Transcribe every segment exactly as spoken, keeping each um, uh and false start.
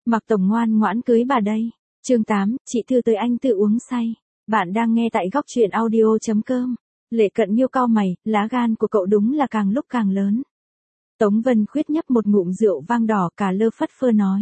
Mạc Tổng ngoan ngoãn cưới bà đây. Chương tám, chị Thư tới anh tự uống say. Bạn đang nghe tại góc truyện audio chấm com. Lệ Cận Nhiêu cau mày, lá gan của cậu đúng là càng lúc càng lớn. Tống Vân Khuyết nhấp một ngụm rượu vang đỏ cả lơ phất phơ nói.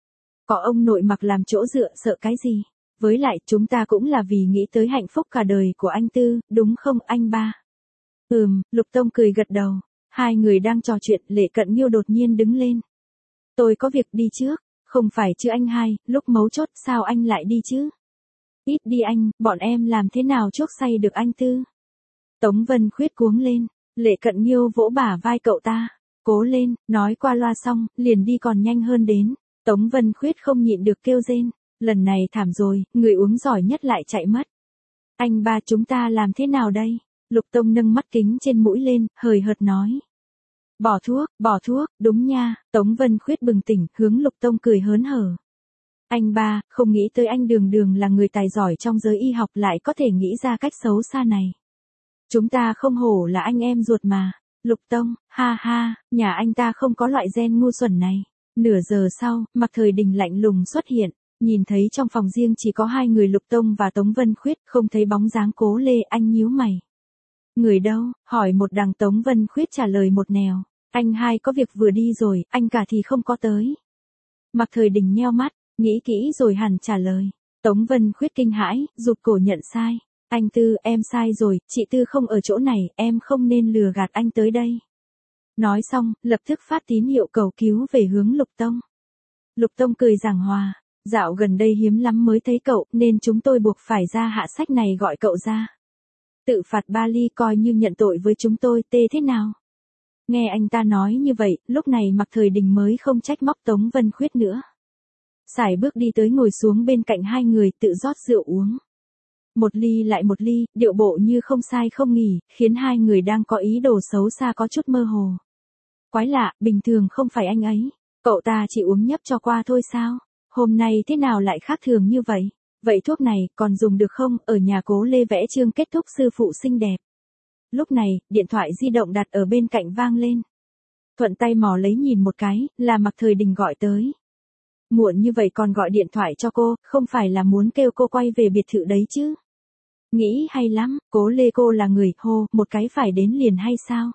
Có ông nội Mạc làm chỗ dựa sợ cái gì? Với lại chúng ta cũng là vì nghĩ tới hạnh phúc cả đời của anh Tư, đúng không anh ba? Ừm, Lục Tông cười gật đầu. Hai người đang trò chuyện, Lệ Cận Nhiêu đột nhiên đứng lên. Tôi có việc đi trước. Không phải chứ anh hai, lúc mấu chốt sao anh lại đi chứ? Ít đi anh, bọn em làm thế nào chuốc say được anh Tư? Tống Vân Khuyết cuống lên, Lệ Cận Nhiêu vỗ bả vai cậu ta. Cố lên, nói qua loa xong, liền đi còn nhanh hơn đến. Tống Vân Khuyết không nhịn được kêu rên. Lần này thảm rồi, người uống giỏi nhất lại chạy mất. Anh ba chúng ta làm thế nào đây? Lục Tông nâng mắt kính trên mũi lên, hời hợt nói. Bỏ thuốc, bỏ thuốc, đúng nha, Tống Vân Khuyết bừng tỉnh, hướng Lục Tông cười hớn hở. Anh ba, không nghĩ tới anh đường đường là người tài giỏi trong giới y học lại có thể nghĩ ra cách xấu xa này. Chúng ta không hổ là anh em ruột mà. Lục Tông, ha ha, nhà anh ta không có loại gen ngu xuẩn này. Nửa giờ sau, Mạc Thời Đình lạnh lùng xuất hiện, nhìn thấy trong phòng riêng chỉ có hai người Lục Tông và Tống Vân Khuyết, không thấy bóng dáng Cố Lê, anh nhíu mày. Người đâu? Hỏi một đằng. Tống Vân Khuyết trả lời một nẻo. Anh hai có việc vừa đi rồi, anh cả thì không có tới. Mạc Thời Đình nheo mắt, nghĩ kỹ rồi hẳn trả lời. Tống Vân Khuyết kinh hãi, rụt cổ nhận sai. Anh Tư, em sai rồi, chị Tư không ở chỗ này, em không nên lừa gạt anh tới đây. Nói xong, lập tức phát tín hiệu cầu cứu về hướng Lục Tông. Lục Tông cười giảng hòa. Dạo gần đây hiếm lắm mới thấy cậu, nên chúng tôi buộc phải ra hạ sách này gọi cậu ra. Tự phạt ba ly coi như nhận tội với chúng tôi, tê thế nào? Nghe anh ta nói như vậy, lúc này Mạc Thời Đình mới không trách móc Tống Vân Khuyết nữa. Sải bước đi tới ngồi xuống bên cạnh hai người, tự rót rượu uống. Một ly lại một ly, điệu bộ như không sai không nghỉ, khiến hai người đang có ý đồ xấu xa có chút mơ hồ. Quái lạ, bình thường không phải anh ấy. Cậu ta chỉ uống nhấp cho qua thôi sao? Hôm nay thế nào lại khác thường như vậy? Vậy thuốc này còn dùng được không? Ở nhà Cố Lê vẽ chương kết thúc sư phụ xinh đẹp. Lúc này, điện thoại di động đặt ở bên cạnh vang lên. Thuận tay mò lấy nhìn một cái, là Mạc Thời Đình gọi tới. Muộn như vậy còn gọi điện thoại cho cô, không phải là muốn kêu cô quay về biệt thự đấy chứ? Nghĩ hay lắm, Cố Lê cô là người, hô, một cái phải đến liền hay sao?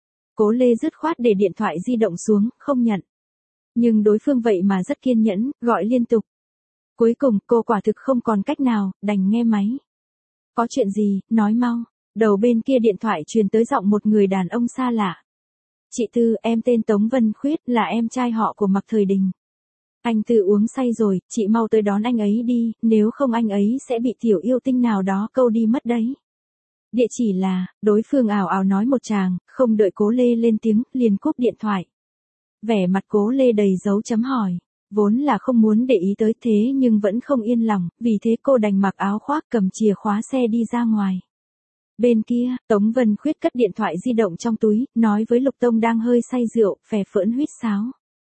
Cố Lê dứt khoát để điện thoại di động xuống, không nhận. Nhưng đối phương vậy mà rất kiên nhẫn, gọi liên tục. Cuối cùng, cô quả thực không còn cách nào, đành nghe máy. Có chuyện gì, nói mau. Đầu bên kia điện thoại truyền tới giọng một người đàn ông xa lạ. Chị Tư, em tên Tống Vân Khuyết, là em trai họ của Mạc Thời Đình. Anh Tư uống say rồi, chị mau tới đón anh ấy đi, nếu không anh ấy sẽ bị tiểu yêu tinh nào đó câu đi mất đấy. Địa chỉ là, đối phương ảo ảo nói một tràng, không đợi Cố Lê lên tiếng, liền cúp điện thoại. Vẻ mặt Cố Lê đầy dấu chấm hỏi. Vốn là không muốn để ý tới thế nhưng vẫn không yên lòng, vì thế cô đành mặc áo khoác cầm chìa khóa xe đi ra ngoài. Bên kia, Tống Vân Khuyết cất điện thoại di động trong túi, nói với Lục Tông đang hơi say rượu, phè phỡn huýt sáo.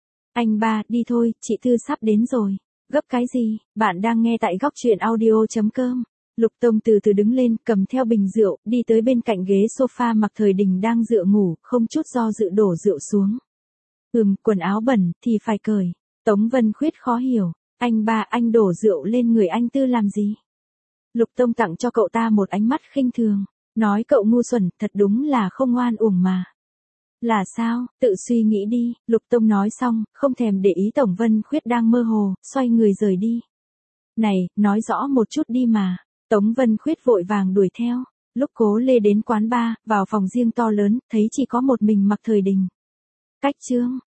Anh ba, đi thôi, chị Tư sắp đến rồi. Gấp cái gì? Bạn đang nghe tại góc truyện audio chấm com. Lục Tông từ từ đứng lên, cầm theo bình rượu, đi tới bên cạnh ghế sofa Mạc Thời Đình đang dựa ngủ, không chút do dự đổ rượu xuống. Ừm, quần áo bẩn, thì phải cởi. Tống Vân Khuyết khó hiểu. Anh ba, anh đổ rượu lên người anh Tư làm gì? Lục Tông tặng cho cậu ta một ánh mắt khinh thường. Nói cậu ngu xuẩn, thật đúng là không ngoan uổng mà. Là sao, tự suy nghĩ đi. Lục Tông nói xong, không thèm để ý Tống Vân Khuyết đang mơ hồ, xoay người rời đi. Này, nói rõ một chút đi mà. Tống Vân Khuyết vội vàng đuổi theo. Lúc Cố Lê đến quán bar, vào phòng riêng to lớn, thấy chỉ có một mình Mạc Thời Đình. Cách chương.